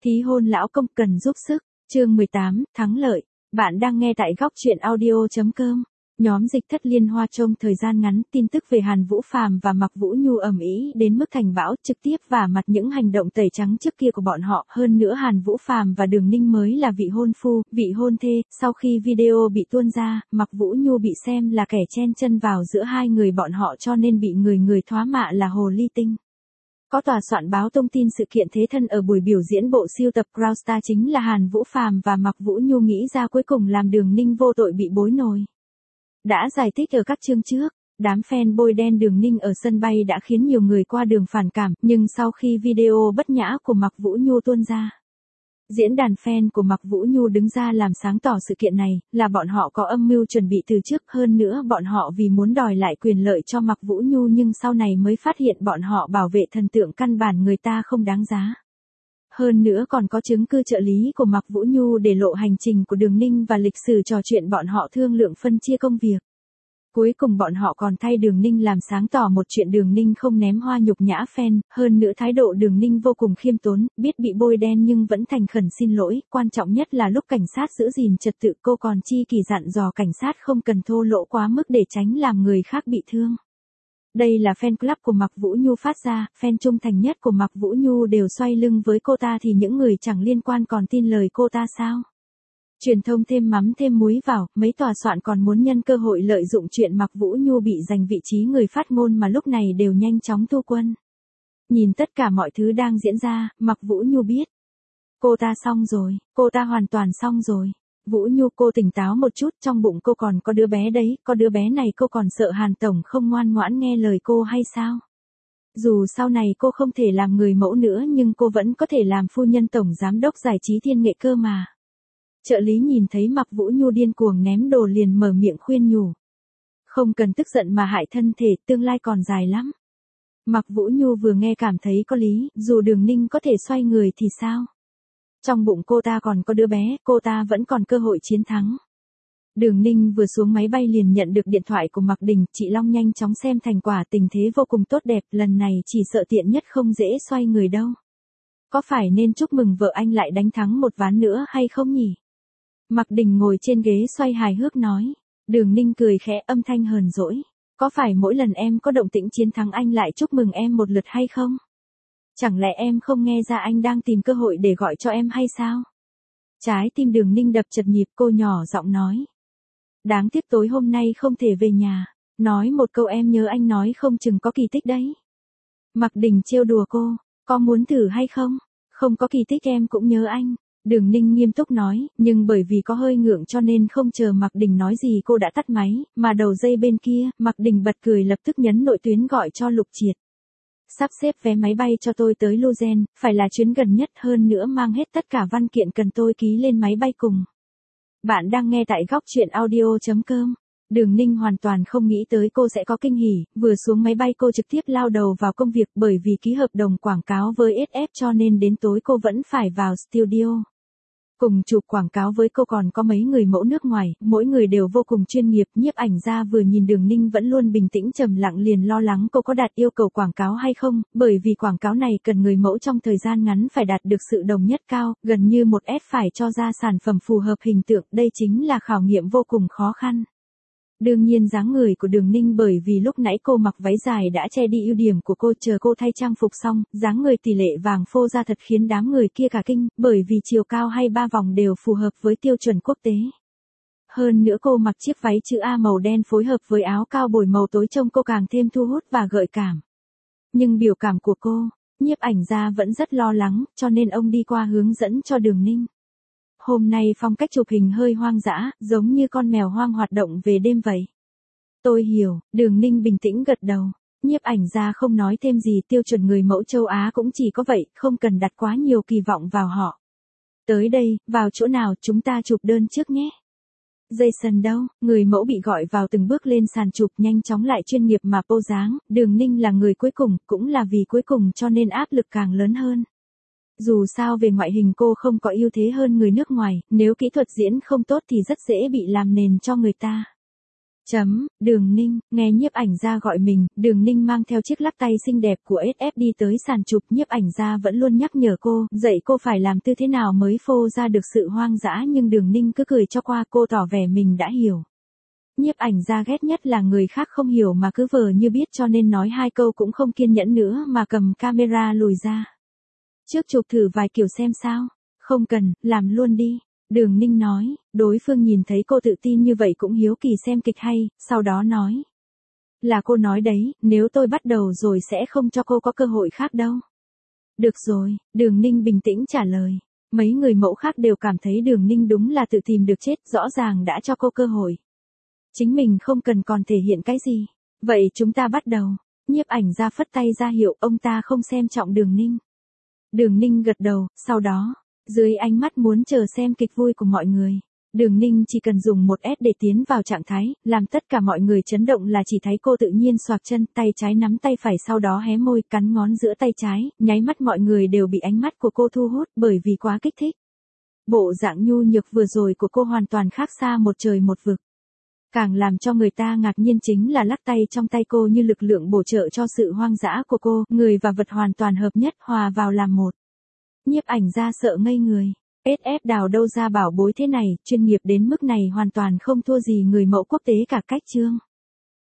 Ký hôn lão công cần giúp sức. Chương 18, thắng lợi. Bạn đang nghe tại góc truyện audio.com. Nhóm dịch thất liên hoa trong thời gian ngắn, tin tức về Hàn Vũ Phàm và Mạc Vũ Nhu ầm ĩ đến mức thành bão, trực tiếp vả mặt những hành động tẩy trắng trước kia của bọn họ. Hơn nữa Hàn Vũ Phàm và Đường Ninh mới là vị hôn phu, vị hôn thê. Sau khi video bị tuôn ra, Mạc Vũ Nhu bị xem là kẻ chen chân vào giữa hai người bọn họ, cho nên bị người thoá mạ là hồ ly tinh. Có tòa soạn báo thông tin sự kiện thế thân ở buổi biểu diễn bộ sưu tập Crown Star chính là Hàn Vũ Phàm và Mạc Vũ Nhu nghĩ ra, cuối cùng làm Đường Ninh vô tội bị bối nổi. Đã giải thích ở các chương trước, đám fan bôi đen Đường Ninh ở sân bay đã khiến nhiều người qua đường phản cảm, nhưng sau khi video bất nhã của Mạc Vũ Nhu tuôn ra, diễn đàn fan của Mạc Vũ Nhu đứng ra làm sáng tỏ sự kiện này, là bọn họ có âm mưu chuẩn bị từ trước. Hơn nữa bọn họ vì muốn đòi lại quyền lợi cho Mạc Vũ Nhu, nhưng sau này mới phát hiện bọn họ bảo vệ thần tượng căn bản người ta không đáng giá. Hơn nữa còn có chứng cứ trợ lý của Mạc Vũ Nhu để lộ hành trình của Đường Ninh và lịch sử trò chuyện bọn họ thương lượng phân chia công việc. Cuối cùng bọn họ còn thay Đường Ninh làm sáng tỏ một chuyện: Đường Ninh không ném hoa nhục nhã fan, hơn nữa thái độ Đường Ninh vô cùng khiêm tốn, biết bị bôi đen nhưng vẫn thành khẩn xin lỗi. Quan trọng nhất là lúc cảnh sát giữ gìn trật tự, cô còn chi kỷ dặn dò cảnh sát không cần thô lỗ quá mức để tránh làm người khác bị thương. Đây là fan club của Mạc Vũ Nhu phát ra, fan trung thành nhất của Mạc Vũ Nhu đều xoay lưng với cô ta, thì những người chẳng liên quan còn tin lời cô ta sao? Truyền thông thêm mắm thêm muối vào, mấy tòa soạn còn muốn nhân cơ hội lợi dụng chuyện Mạc Vũ Nhu bị giành vị trí người phát ngôn mà lúc này đều nhanh chóng thu quân. Nhìn tất cả mọi thứ đang diễn ra, Mạc Vũ Nhu biết. Cô ta xong rồi, cô ta hoàn toàn xong rồi. Vũ Nhu, cô tỉnh táo một chút, trong bụng cô còn có đứa bé đấy, có đứa bé này cô còn sợ Hàn Tổng không ngoan ngoãn nghe lời cô hay sao? Dù sau này cô không thể làm người mẫu nữa nhưng cô vẫn có thể làm phu nhân tổng giám đốc giải trí Thiên Nghệ cơ mà. Trợ lý nhìn thấy Mạc Vũ Nhu điên cuồng ném đồ liền mở miệng khuyên nhủ. Không cần tức giận mà hại thân thể, tương lai còn dài lắm. Mạc Vũ Nhu vừa nghe cảm thấy có lý, dù Đường Ninh có thể xoay người thì sao? Trong bụng cô ta còn có đứa bé, cô ta vẫn còn cơ hội chiến thắng. Đường Ninh vừa xuống máy bay liền nhận được điện thoại của Mạc Đình, chị Long nhanh chóng xem thành quả, tình thế vô cùng tốt đẹp, lần này chỉ sợ tiện nhất không dễ xoay người đâu. Có phải nên chúc mừng vợ anh lại đánh thắng một ván nữa hay không nhỉ? Mạc Đình ngồi trên ghế xoay hài hước nói. Đường Ninh cười khẽ, âm thanh hờn dỗi. Có phải mỗi lần em có động tĩnh chiến thắng anh lại chúc mừng em một lượt hay không? Chẳng lẽ em không nghe ra anh đang tìm cơ hội để gọi cho em hay sao? Trái tim Đường Ninh đập chật nhịp, cô nhỏ giọng nói. Đáng tiếc tối hôm nay không thể về nhà. Nói một câu em nhớ anh nói không chừng có kỳ tích đấy. Mạc Đình trêu đùa cô. Có muốn thử hay không? Không có kỳ tích em cũng nhớ anh. Đường Ninh nghiêm túc nói, nhưng bởi vì có hơi ngượng cho nên không chờ Mạc Đình nói gì cô đã tắt máy, mà đầu dây bên kia, Mạc Đình bật cười lập tức nhấn nội tuyến gọi cho Lục Triệt. Sắp xếp vé máy bay cho tôi tới Lugen, phải là chuyến gần nhất, hơn nữa mang hết tất cả văn kiện cần tôi ký lên máy bay cùng. Bạn đang nghe tại góc truyện audio.com. Đường Ninh hoàn toàn không nghĩ tới cô sẽ có kinh hỉ, vừa xuống máy bay cô trực tiếp lao đầu vào công việc, bởi vì ký hợp đồng quảng cáo với SF cho nên đến tối cô vẫn phải vào studio. Cùng chụp quảng cáo với cô còn có mấy người mẫu nước ngoài, mỗi người đều vô cùng chuyên nghiệp. Nhiếp ảnh gia vừa nhìn Đường Ninh vẫn luôn bình tĩnh trầm lặng liền lo lắng cô có đạt yêu cầu quảng cáo hay không, bởi vì quảng cáo này cần người mẫu trong thời gian ngắn phải đạt được sự đồng nhất cao, gần như một S phải cho ra sản phẩm phù hợp hình tượng, đây chính là khảo nghiệm vô cùng khó khăn. Đương nhiên dáng người của Đường Ninh, bởi vì lúc nãy cô mặc váy dài đã che đi ưu điểm của cô, chờ cô thay trang phục xong, dáng người tỷ lệ vàng phô ra thật khiến đám người kia cả kinh, bởi vì chiều cao hay ba vòng đều phù hợp với tiêu chuẩn quốc tế. Hơn nữa cô mặc chiếc váy chữ A màu đen phối hợp với áo cao bồi màu tối trông cô càng thêm thu hút và gợi cảm. Nhưng biểu cảm của cô, nhiếp ảnh gia vẫn rất lo lắng, cho nên ông đi qua hướng dẫn cho Đường Ninh. Hôm nay phong cách chụp hình hơi hoang dã, giống như con mèo hoang hoạt động về đêm vậy. Tôi hiểu, Đường Ninh bình tĩnh gật đầu. Nhiếp ảnh gia không nói thêm gì, tiêu chuẩn người mẫu châu Á cũng chỉ có vậy, không cần đặt quá nhiều kỳ vọng vào họ. Tới đây, vào chỗ nào, chúng ta chụp đơn trước nhé. Jason đâu? Người mẫu bị gọi vào từng bước lên sàn chụp, nhanh chóng lại chuyên nghiệp mà pô dáng. Đường Ninh là người cuối cùng, cũng là vì cuối cùng cho nên áp lực càng lớn hơn. Dù sao về ngoại hình cô không có ưu thế hơn người nước ngoài, nếu kỹ thuật diễn không tốt thì rất dễ bị làm nền cho người ta. Đường Ninh, nghe nhiếp ảnh gia gọi mình, Đường Ninh mang theo chiếc lắc tay xinh đẹp của SF đi tới sàn chụp, nhiếp ảnh gia vẫn luôn nhắc nhở cô, dạy cô phải làm tư thế nào mới phô ra được sự hoang dã nhưng Đường Ninh cứ cười cho qua, cô tỏ vẻ mình đã hiểu. Nhiếp ảnh gia ghét nhất là người khác không hiểu mà cứ vờ như biết, cho nên nói hai câu cũng không kiên nhẫn nữa mà cầm camera lùi ra. Trước chụp thử vài kiểu xem sao. Không cần, làm luôn đi. Đường Ninh nói, đối phương nhìn thấy cô tự tin như vậy cũng hiếu kỳ xem kịch hay, sau đó nói. Là cô nói đấy, nếu tôi bắt đầu rồi sẽ không cho cô có cơ hội khác đâu. Được rồi, Đường Ninh bình tĩnh trả lời. Mấy người mẫu khác đều cảm thấy Đường Ninh đúng là tự tìm được chết, rõ ràng đã cho cô cơ hội. Chính mình không cần còn thể hiện cái gì. Vậy chúng ta bắt đầu. Nhiếp ảnh gia phất tay ra hiệu ông ta không xem trọng Đường Ninh. Đường Ninh gật đầu, sau đó, dưới ánh mắt muốn chờ xem kịch vui của mọi người, Đường Ninh chỉ cần dùng một S để tiến vào trạng thái, làm tất cả mọi người chấn động là chỉ thấy cô tự nhiên xoạc chân, tay trái nắm tay phải sau đó hé môi, cắn ngón giữa tay trái, nháy mắt mọi người đều bị ánh mắt của cô thu hút bởi vì quá kích thích. Bộ dạng nhu nhược vừa rồi của cô hoàn toàn khác xa một trời một vực. Càng làm cho người ta ngạc nhiên chính là lắc tay trong tay cô như lực lượng bổ trợ cho sự hoang dã của cô, người và vật hoàn toàn hợp nhất, hòa vào làm một. Nhiếp ảnh gia sợ ngây người. SF đào đâu ra bảo bối thế này, chuyên nghiệp đến mức này hoàn toàn không thua gì người mẫu quốc tế cả cách chương.